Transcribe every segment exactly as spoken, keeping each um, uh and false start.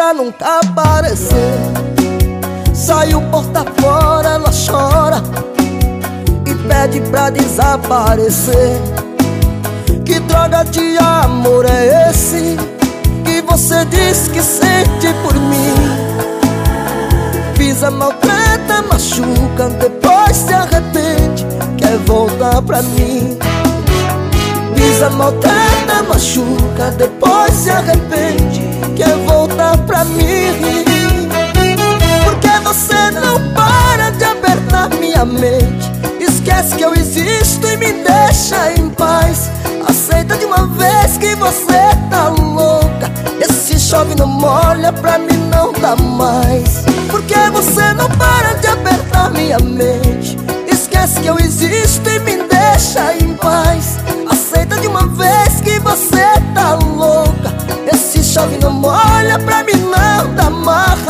pra nunca aparecer. Saiu porta fora, ela chora e pede pra desaparecer. Que droga de amor é esse que você diz que sente por mim? Pisa, maltrata, machuca, depois se arrepende, quer voltar pra mim. Pisa, maltrata, machuca, depois se arrepende, quer voltar pra mim. Porque você não para de apertar minha mente, esquece que eu existo e me deixa em paz. Aceita de uma vez que você tá louca, esse chove não molha pra mim não dá mais. Porque você não para de apertar minha mente, esquece que eu existo e me deixa em paz. Aceita de uma vez que você tá louca, esse chove não molha pra mim não dá mais.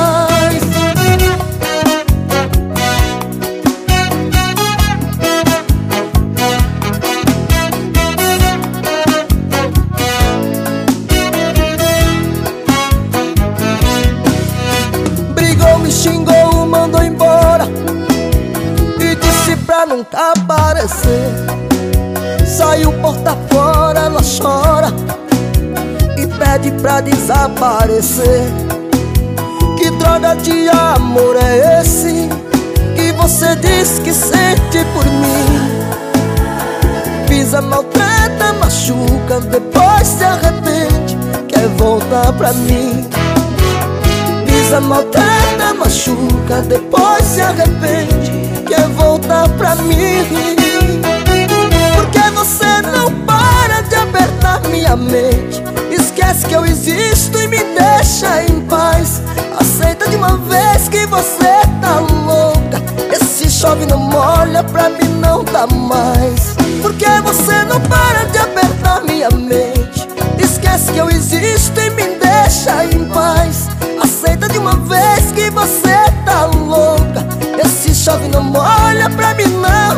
Me xingou, mandou embora e disse pra nunca aparecer. Saiu porta fora, ela chora e pede pra desaparecer. Que droga de amor é esse que você diz que sente por mim? Pisa, maltrata, machuca, depois se arrepende, quer voltar pra mim. Pisa, maltrata, machuca, depois se arrepende, quer voltar pra mim. Porque você não para de apertar minha mente, esquece que eu existo e me deixa em paz. Aceita de uma vez que você tá louca, esse chove não molha pra mim não dá mais. Porque você não para de apertar minha mente, esquece que eu existo e me deixa em paz. Aceita de uma vez que você tá louca, esse chove não molha pra mim não